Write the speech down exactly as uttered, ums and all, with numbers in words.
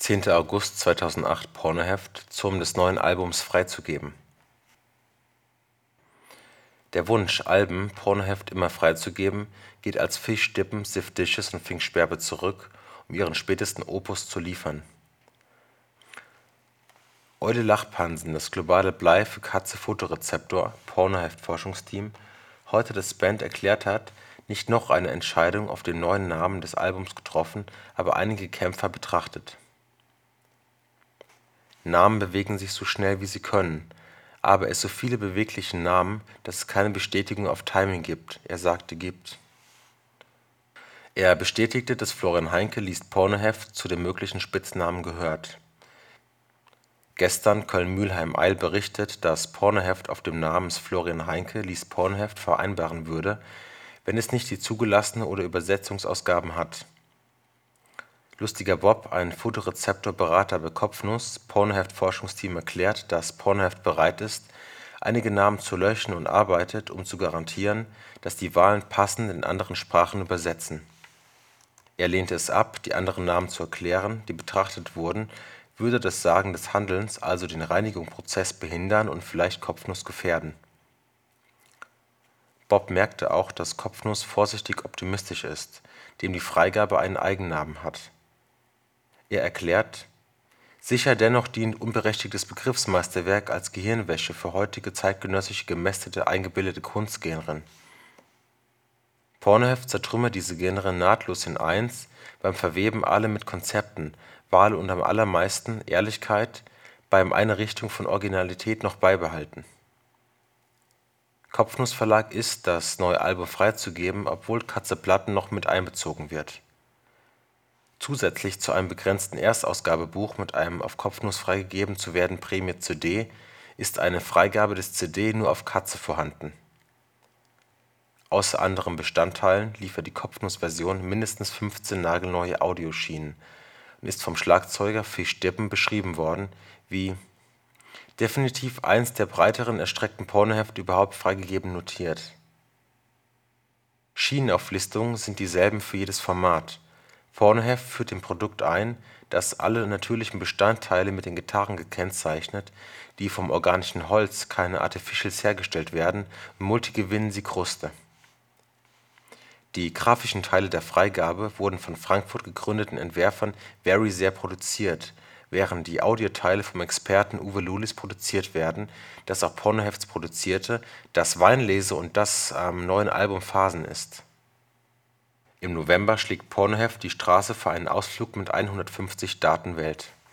zehnter August zweitausendacht Pornoheft zum des neuen Albums freizugeben. Der Wunsch, Alben Pornoheft immer freizugeben, geht als Fish Dippen, Sif Dishes und Fink Sperbe zurück, um ihren spätesten Opus zu liefern. Eule Lachpansen, das globale Blei für Katze-Fotorezeptor Pornoheft-Forschungsteam, heute das Band erklärt hat, nicht noch eine Entscheidung auf den neuen Namen des Albums getroffen, aber einige Kämpfer betrachtet. Namen bewegen sich so schnell wie sie können, aber es so viele bewegliche Namen, dass es keine Bestätigung auf Timing gibt, er sagte gibt. Er bestätigte, dass Florian Heinke liest Pornoheft zu den möglichen Spitznamen gehört. Gestern Köln-Mülheim-Eil berichtet, dass Pornoheft auf dem Namens Florian Heinke liest Pornoheft vereinbaren würde, wenn es nicht die zugelassene oder Übersetzungsausgaben hat. Lustiger Bob, ein Fotorezeptor-Berater bei Kopfnuss, Pornoheft-Forschungsteam, erklärt, dass Pornoheft bereit ist, einige Namen zu löschen und arbeitet, um zu garantieren, dass die Wahlen passend in anderen Sprachen übersetzen. Er lehnte es ab, die anderen Namen zu erklären, die betrachtet wurden, würde das Sagen des Handelns, also den Reinigungsprozess, behindern und vielleicht Kopfnuss gefährden. Bob merkte auch, dass Kopfnuss vorsichtig optimistisch ist, dem die Freigabe einen Eigennamen hat. Er erklärt: Sicher dennoch dient unberechtigtes Begriffsmeisterwerk als Gehirnwäsche für heutige zeitgenössische gemästete eingebildete Kunstgenren. Pornoheft zertrümmert diese Genre nahtlos in eins, beim Verweben alle mit Konzepten, Wahl und am allermeisten Ehrlichkeit, beim eine Richtung von Originalität noch beibehalten. Kopfnuss Verlag ist, das neue Album freizugeben, obwohl Katze Platten noch mit einbezogen wird. Zusätzlich zu einem begrenzten Erstausgabebuch mit einem auf Kopfnuss freigegeben zu werden Prämie-C D ist eine Freigabe des C D nur auf Katze vorhanden. Außer anderen Bestandteilen liefert die Kopfnuss-Version mindestens fünfzehn nagelneue Audioschienen und ist vom Schlagzeuger Fish Dippen beschrieben worden wie „ definitiv eins der breiteren erstreckten Pornohefte überhaupt freigegeben notiert. “Schienenauflistungen sind dieselben für jedes Format. Pornoheft führt im Produkt ein, dass alle natürlichen Bestandteile mit den Gitarren gekennzeichnet, die vom organischen Holz, keine Artificials hergestellt werden, und Multi gewinnen sie Kruste. Die grafischen Teile der Freigabe wurden von Frankfurt gegründeten Entwerfern Verisare produziert, während die Audioteile vom Experten Uwe Lulis produziert werden, das auch Pornohefts produzierte, das Weinlese und das am neuen Album Phasen ist. Im November schlägt Pornoheft die Straße für einen Ausflug mit hundertfünfzig Daten Welt